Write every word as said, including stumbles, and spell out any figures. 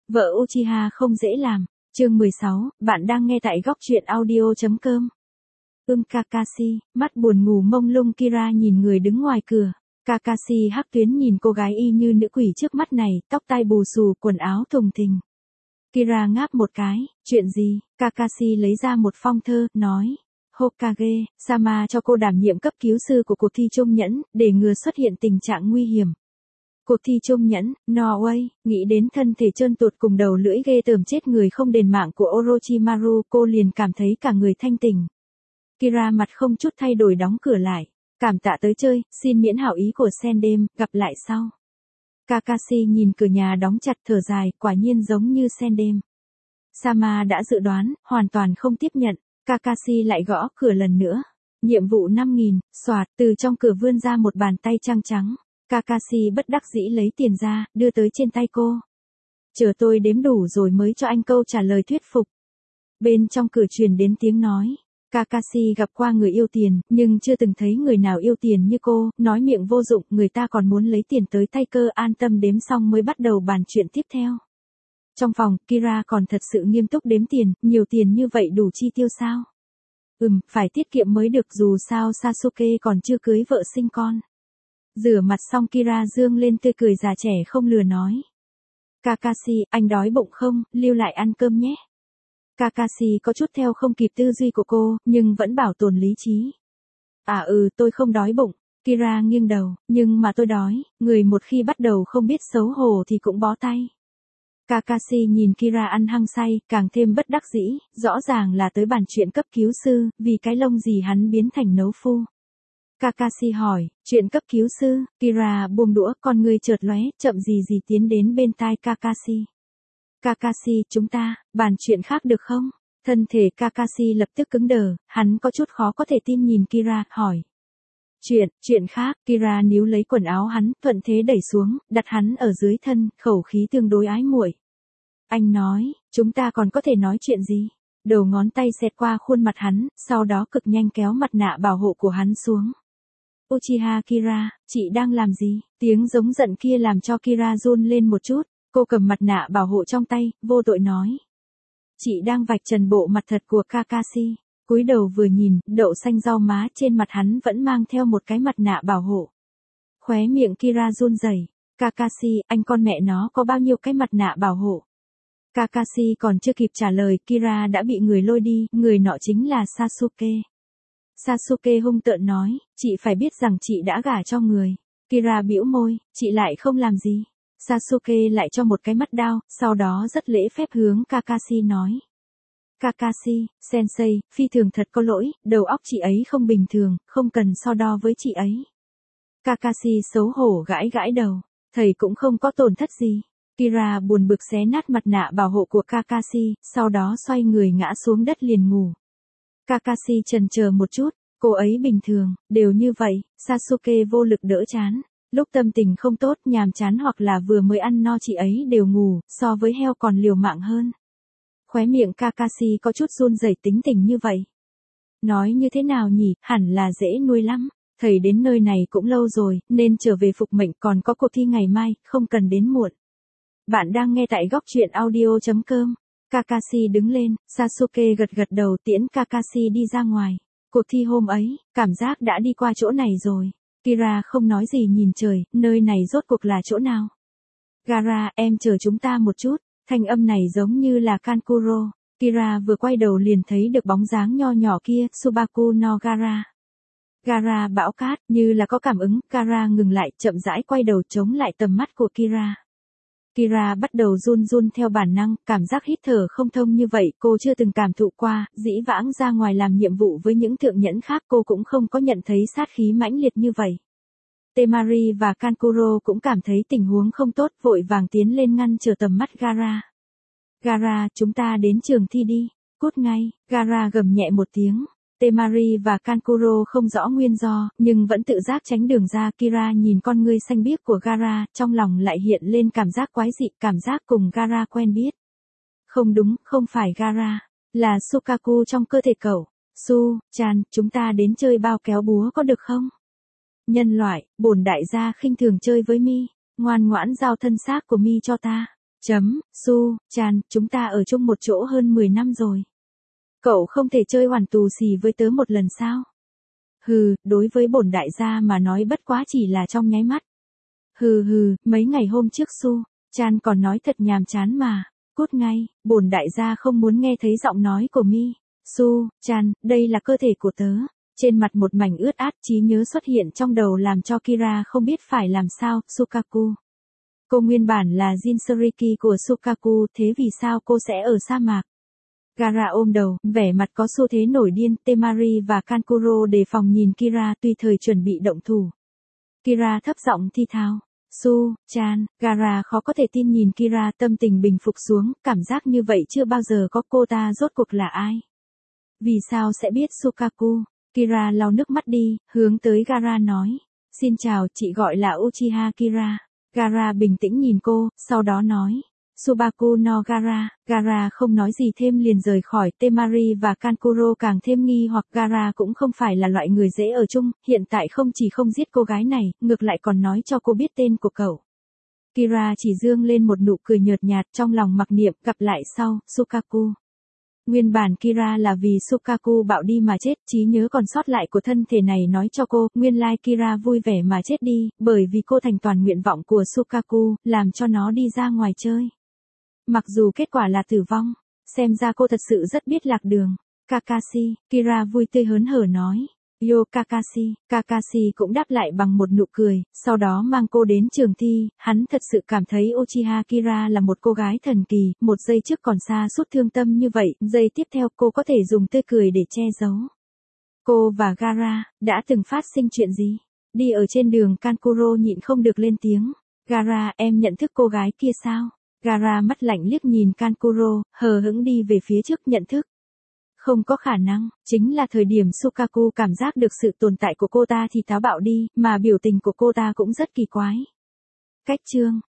Vợ Uchiha không dễ làm. Chương mười sáu, bạn đang nghe tại góc truyện audio chấm com. Ưm Kakashi, mắt buồn ngủ mông lung Kira nhìn người đứng ngoài cửa. Kakashi hắc tuyến nhìn cô gái y như nữ quỷ trước mắt này, tóc tai bù xù, quần áo thùng thình. Kira ngáp một cái, chuyện gì? Kakashi lấy ra một phong thơ, nói. Hokage, Sama cho cô đảm nhiệm cấp cứu sư của cuộc thi chung nhẫn, để ngừa xuất hiện tình trạng nguy hiểm. Cuộc thi chung nhẫn, Norway, nghĩ đến thân thể trơn tuột cùng đầu lưỡi ghê tởm chết người không đền mạng của Orochimaru, cô liền cảm thấy cả người thanh tỉnh. Kira mặt không chút thay đổi đóng cửa lại. Cảm tạ tới chơi, xin miễn hảo ý của Sendem, gặp lại sau. Kakashi nhìn cửa nhà đóng chặt thở dài, quả nhiên giống như Sendem. Sama đã dự đoán, hoàn toàn không tiếp nhận. Kakashi lại gõ cửa lần nữa. Nhiệm vụ năm nghìn, xoạt, từ trong cửa vươn ra một bàn tay trắng trắng. Kakashi bất đắc dĩ lấy tiền ra, đưa tới trên tay cô. Chờ tôi đếm đủ rồi mới cho anh câu trả lời thuyết phục. Bên trong cửa truyền đến tiếng nói. Kakashi gặp qua người yêu tiền, nhưng chưa từng thấy người nào yêu tiền như cô, nói miệng vô dụng, người ta còn muốn lấy tiền tới tay cơ, an tâm đếm xong mới bắt đầu bàn chuyện tiếp theo. Trong phòng, Kira còn thật sự nghiêm túc đếm tiền, nhiều tiền như vậy đủ chi tiêu sao? Ừm, phải tiết kiệm mới được, dù sao Sasuke còn chưa cưới vợ sinh con. Rửa mặt xong Kira dương lên tươi cười già trẻ không lừa nói. Kakashi, anh đói bụng không, lưu lại ăn cơm nhé. Kakashi có chút theo không kịp tư duy của cô, nhưng vẫn bảo tồn lý trí. À ừ, tôi không đói bụng. Kira nghiêng đầu, nhưng mà tôi đói, người một khi bắt đầu không biết xấu hổ thì cũng bó tay. Kakashi nhìn Kira ăn hăng say, càng thêm bất đắc dĩ, rõ ràng là tới bàn chuyện cấp cứu sư, vì cái lông gì hắn biến thành nấu phu. Kakashi hỏi, chuyện cấp cứu sư, Kira buông đũa, con người chợt lóe, chậm gì gì tiến đến bên tai Kakashi. Kakashi, chúng ta, bàn chuyện khác được không? Thân thể Kakashi lập tức cứng đờ, hắn có chút khó có thể tin nhìn Kira, hỏi. Chuyện, chuyện khác, Kira níu lấy quần áo hắn, thuận thế đẩy xuống, đặt hắn ở dưới thân, khẩu khí tương đối ái muội. Anh nói, chúng ta còn có thể nói chuyện gì? Đầu ngón tay xẹt qua khuôn mặt hắn, sau đó cực nhanh kéo mặt nạ bảo hộ của hắn xuống. Uchiha Kira, chị đang làm gì? Tiếng giống giận kia làm cho Kira run lên một chút. Cô cầm mặt nạ bảo hộ trong tay, vô tội nói. Chị đang vạch trần bộ mặt thật của Kakashi. Cúi đầu vừa nhìn, đậu xanh rau má trên mặt hắn vẫn mang theo một cái mặt nạ bảo hộ. Khóe miệng Kira run rẩy. Kakashi, anh con mẹ nó có bao nhiêu cái mặt nạ bảo hộ? Kakashi còn chưa kịp trả lời, Kira đã bị người lôi đi, người nọ chính là Sasuke. Sasuke hung tợn nói, chị phải biết rằng chị đã gả cho người. Kira bĩu môi, chị lại không làm gì. Sasuke lại cho một cái mắt đao, sau đó rất lễ phép hướng Kakashi nói. Kakashi, sensei, phi thường thật có lỗi, đầu óc chị ấy không bình thường, không cần so đo với chị ấy. Kakashi xấu hổ gãi gãi đầu, thầy cũng không có tổn thất gì. Kira buồn bực xé nát mặt nạ bảo hộ của Kakashi, sau đó xoay người ngã xuống đất liền ngủ. Kakashi chần chờ một chút, cô ấy bình thường, đều như vậy, Sasuke vô lực đỡ chán. Lúc tâm tình không tốt, nhàm chán hoặc là vừa mới ăn no chị ấy đều ngủ, so với heo còn liều mạng hơn. Khóe miệng Kakashi có chút run rẩy, tính tình như vậy. Nói như thế nào nhỉ, hẳn là dễ nuôi lắm. Thầy đến nơi này cũng lâu rồi, nên trở về phục mệnh, còn có cuộc thi ngày mai, không cần đến muộn. Bạn đang nghe tại góc truyện audio chấm com. Kakashi đứng lên, Sasuke gật gật đầu tiễn Kakashi đi ra ngoài. Cuộc thi hôm ấy, cảm giác đã đi qua chỗ này rồi. Kira không nói gì nhìn trời, nơi này rốt cuộc là chỗ nào? Gaara, em chờ chúng ta một chút, thanh âm này giống như là Kankuro. Kira vừa quay đầu liền thấy được bóng dáng nho nhỏ kia, Subaku no Gaara. Gaara bão cát, như là có cảm ứng, Gaara ngừng lại, chậm rãi quay đầu chống lại tầm mắt của Kira. Kira bắt đầu run run theo bản năng, cảm giác hít thở không thông như vậy, cô chưa từng cảm thụ qua, dĩ vãng ra ngoài làm nhiệm vụ với những thượng nhẫn khác cô cũng không có nhận thấy sát khí mãnh liệt như vậy. Temari và Kankuro cũng cảm thấy tình huống không tốt, vội vàng tiến lên ngăn trở tầm mắt Gaara. Gaara, chúng ta đến trường thi đi, cút ngay, Gaara gầm nhẹ một tiếng. Temari và Kankuro không rõ nguyên do, nhưng vẫn tự giác tránh đường ra. Kira nhìn con ngươi xanh biếc của Gaara, trong lòng lại hiện lên cảm giác quái dị, cảm giác cùng Gaara quen biết. Không đúng, không phải Gaara, là Sukaku trong cơ thể cậu. Su-chan, chúng ta đến chơi bao kéo búa có được không? Nhân loại, bổn đại gia khinh thường chơi với mi, ngoan ngoãn giao thân xác của mi cho ta. Chấm, Su, Chan, chúng ta ở chung một chỗ hơn mười năm rồi. Cậu không thể chơi hoàn tù xì với tớ một lần sao? Hừ, đối với bổn đại gia mà nói bất quá chỉ là trong nháy mắt. Hừ hừ, mấy ngày hôm trước Su, Chan còn nói thật nhàm chán mà. Cút ngay, bổn đại gia không muốn nghe thấy giọng nói của mi. Su, Chan, đây là cơ thể của tớ. Trên mặt một mảnh ướt át, trí nhớ xuất hiện trong đầu làm cho Kira không biết phải làm sao. Sukaku. Cô nguyên bản là Jinsuriki của Sukaku, thế vì sao cô sẽ ở sa mạc? Gaara ôm đầu, vẻ mặt có xu thế nổi điên. Temari và Kankuro đề phòng nhìn Kira tùy thời chuẩn bị động thủ. Kira thấp giọng thi thao. Su, Chan, Gaara khó có thể tin nhìn Kira, tâm tình bình phục xuống, cảm giác như vậy chưa bao giờ có. Cô ta rốt cuộc là ai? Vì sao sẽ biết Sukaku? Kira lau nước mắt đi, hướng tới Gaara nói. Xin chào, chị gọi là Uchiha Kira. Gaara bình tĩnh nhìn cô, sau đó nói. Subaku no Gaara. Gaara không nói gì thêm liền rời khỏi. Temari và Kankuro càng thêm nghi hoặc. Gaara cũng không phải là loại người dễ ở chung, hiện tại không chỉ không giết cô gái này, ngược lại còn nói cho cô biết tên của cậu. Kira chỉ dương lên một nụ cười nhợt nhạt, trong lòng mặc niệm, gặp lại sau, Sukaku. Nguyên bản Kira là vì Sukaku bạo đi mà chết, trí nhớ còn sót lại của thân thể này nói cho cô, nguyên lai Kira vui vẻ mà chết đi, bởi vì cô thành toàn nguyện vọng của Sukaku, làm cho nó đi ra ngoài chơi. Mặc dù kết quả là tử vong, xem ra cô thật sự rất biết lạc đường. Kakashi, Kira vui tươi hớn hở nói. Yo Kakashi, Kakashi cũng đáp lại bằng một nụ cười, sau đó mang cô đến trường thi, hắn thật sự cảm thấy Uchiha Kira là một cô gái thần kỳ, một giây trước còn xa sút thương tâm như vậy, giây tiếp theo cô có thể dùng tươi cười để che giấu. Cô và Gaara, đã từng phát sinh chuyện gì? Đi ở trên đường Kankuro nhịn không được lên tiếng. Gaara, em nhận thức cô gái kia sao? Gaara mắt lạnh liếc nhìn Kankuro, hờ hững đi về phía trước. Nhận thức. Không có khả năng, chính là thời điểm Sukaku cảm giác được sự tồn tại của cô ta thì táo bạo đi, mà biểu tình của cô ta cũng rất kỳ quái. Cách chương